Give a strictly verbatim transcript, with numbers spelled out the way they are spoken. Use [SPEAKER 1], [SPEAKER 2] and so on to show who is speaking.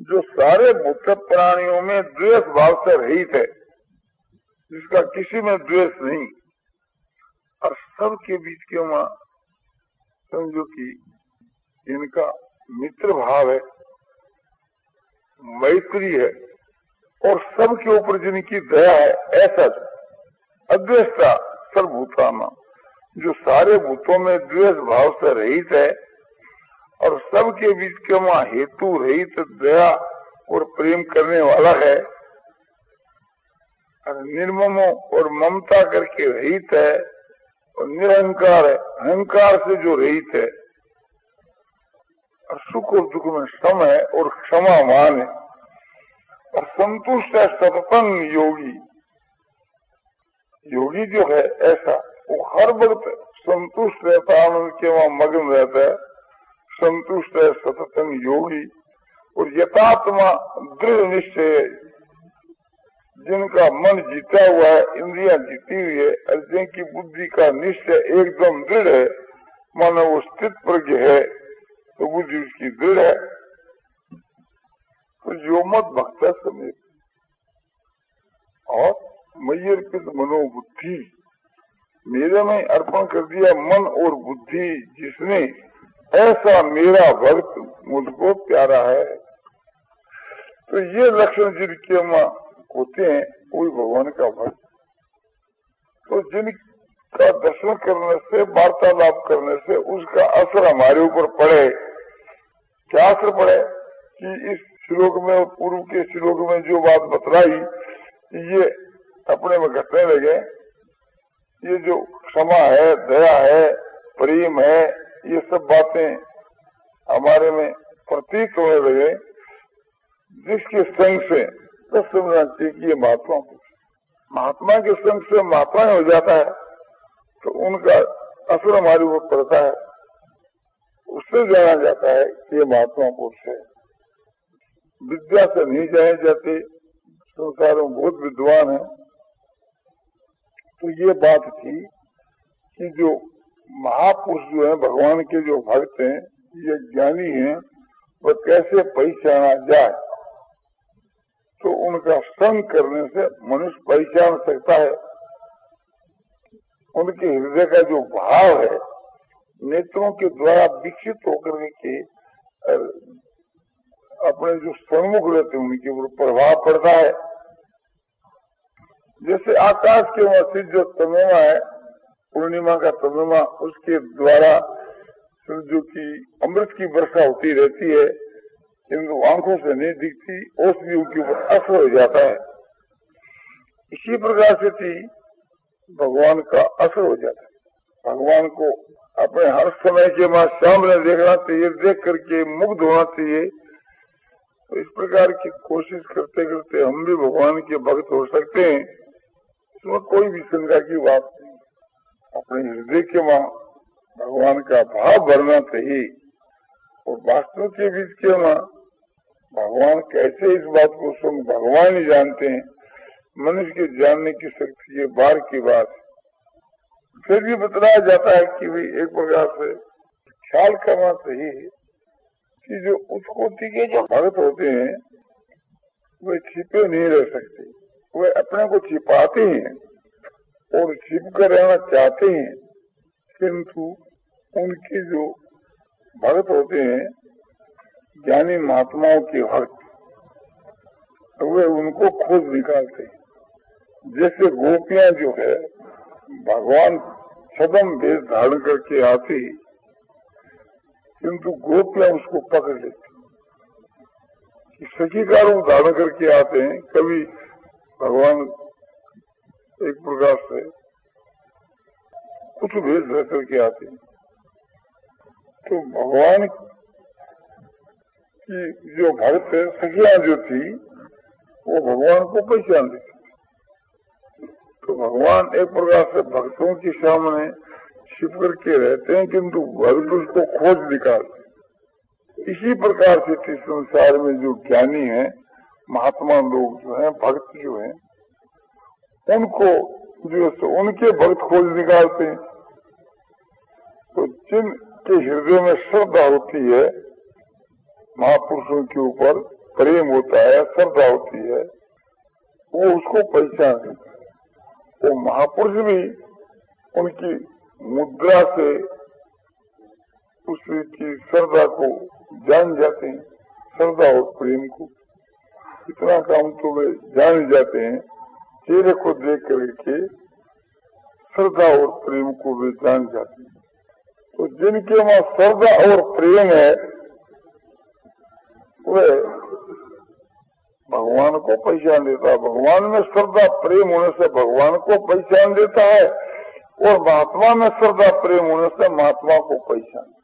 [SPEAKER 1] जो सारे भूत प्राणियों में द्वेष भाव से रहित है, जिसका किसी में द्वेष नहीं, और सबके बीच के वहां समझो कि इनका मित्र भाव है, मैत्री है, और सबके ऊपर जिनकी दया है, ऐसा अद्वेष्टा सर्वभूतानां, जो सारे भूतों में द्वेष भाव से रहित है और सबके बीच के वहां हेतु रहित दया और प्रेम करने वाला है, और निर्ममो और ममता करके रहित है, और निरहंकार है, अहंकार से जो रहित है, और सुख और दुख में सम है और क्षमावान है, और संतुष्ट है सततंग योगी। योगी जो है ऐसा, वो हर वक्त संतुष्ट रहता है, आनंद के वहां मग्न रहता है, संतुष्ट है सततंग योगी। और यथात्मा दृढ़ निश्चय, जिनका मन जीता हुआ है, इंद्रियां जीती हुई है, और जिनकी बुद्धि का निश्चय एकदम दृढ़ है, मानो वो स्थित प्रज्ञ है, तो बुद्धि उसकी दृढ़ है। तो जो मत भक्त समेत और मयि अर्पित मनोबुद्धि, मेरे में अर्पण कर दिया मन और बुद्धि जिसने, ऐसा मेरा भक्त मुझको प्यारा है। तो ये लक्षण जिनके मां होते हैं, वही भगवान का भक्त। तो जिनका दर्शन करने से, वार्तालाप करने से उसका असर हमारे ऊपर पड़े। क्या असर पड़े कि इस श्लोक में, पूर्व के श्लोक में जो बात बतलाई, ये अपने में घटने लगे। ये जो क्षमा है, दया है, प्रेम है, ये सब बातें हमारे में प्रतीत होने लगे, जिसके संग से तो समझना चाहिए कि ये महात्मा महात्मा के संग से महात्मा हो जाता है, तो उनका असर हमारे ऊपर पड़ता है, उससे जाना जाता है कि ये महात्मा पुरुष है। विद्या से नहीं जाने जाते, संसार में बहुत विद्वान है। तो ये बात थी कि जो महापुरुष जो है, भगवान के जो भक्त हैं, ये ज्ञानी हैं, वह कैसे पहचाना जाए। तो उनका संग करने से मनुष्य पहचान सकता है। उनके हृदय का जो भाव है, नेत्रों के द्वारा विकसित होकर के अपने जो सन्मुख रहते हैं, उनके ऊपर प्रभाव पड़ता है। जैसे आकाश के वहां जो तमिमा है, पूर्णिमा का तमिमा, उसके द्वारा जो की अमृत की वर्षा होती रहती है, किंतु आंखों से नहीं दिखती, औषधि उनके ऊपर असर हो जाता है। इसी प्रकार से थी भगवान का असर हो जाता है। भगवान को अपने हर समय के बाद सामने देखना चाहिए, देख करके मुग्ध होना चाहिए। तो इस प्रकार की कोशिश करते करते हम भी भगवान के भक्त हो सकते हैं, इसमें कोई भी शंका की बात नहीं। अपने हृदय के वहां भगवान का भाव भरना चाहिए, और वास्तव के बीच के वहां भगवान कैसे, इस बात को स्वयं भगवान ही जानते हैं। मनुष्य के जानने की शक्ति ये बार की बात है। फिर भी बतलाया जाता है कि भाई एक प्रकार से ख्याल करना चाहिए कि जो उच्च कोटि के जो भक्त होते हैं, वे छिपे नहीं रह सकते, वे अपने को छिपाते हैं और छिप कर रहना चाहते हैं, किंतु उनके जो भक्त होते हैं, ज्ञानी महात्माओं के भक्त, वे उनको खोज निकालते हैं। जैसे गोपियां जो है, भगवान छदम वेश धारण करके आती, किंतु गोपियां उसको पकड़ लेती। सखी का रूप धारण करके आते हैं, कभी भगवान एक प्रकार से कुछ भेष धर करके आते हैं, तो भगवान की जो भक्त सखियां जो थी, वो भगवान को पहचान लेती। तो भगवान एक प्रकार से भक्तों के सामने छिप करके रहते हैं, किंतु भक्त उसको खोज निकालते। इसी प्रकार से इस संसार में जो ज्ञानी है, महात्मा लोग जो हैं, भक्त जो हैं, उनको जो उनके भक्त खोज निकालते हैं। तो जिनके हृदय में श्रद्धा होती है महापुरुषों के ऊपर, प्रेम होता है, श्रद्धा होती है, वो उसको पहचान देता है। वो महापुरुष भी उनकी मुद्रा से उसकी श्रद्धा को जान जाते हैं, श्रद्धा और प्रेम को। इतना काम तो वे जान जाते हैं, चेहरे को देख करके श्रद्धा और प्रेम को वे जान जाते हैं। तो जिनके वहाँ श्रद्धा और प्रेम है वे भगवान को पहचान देता है। भगवान में श्रद्धा प्रेम होने से भगवान को पहचान देता है और महात्मा में श्रद्धा प्रेम होने से महात्मा को पहचान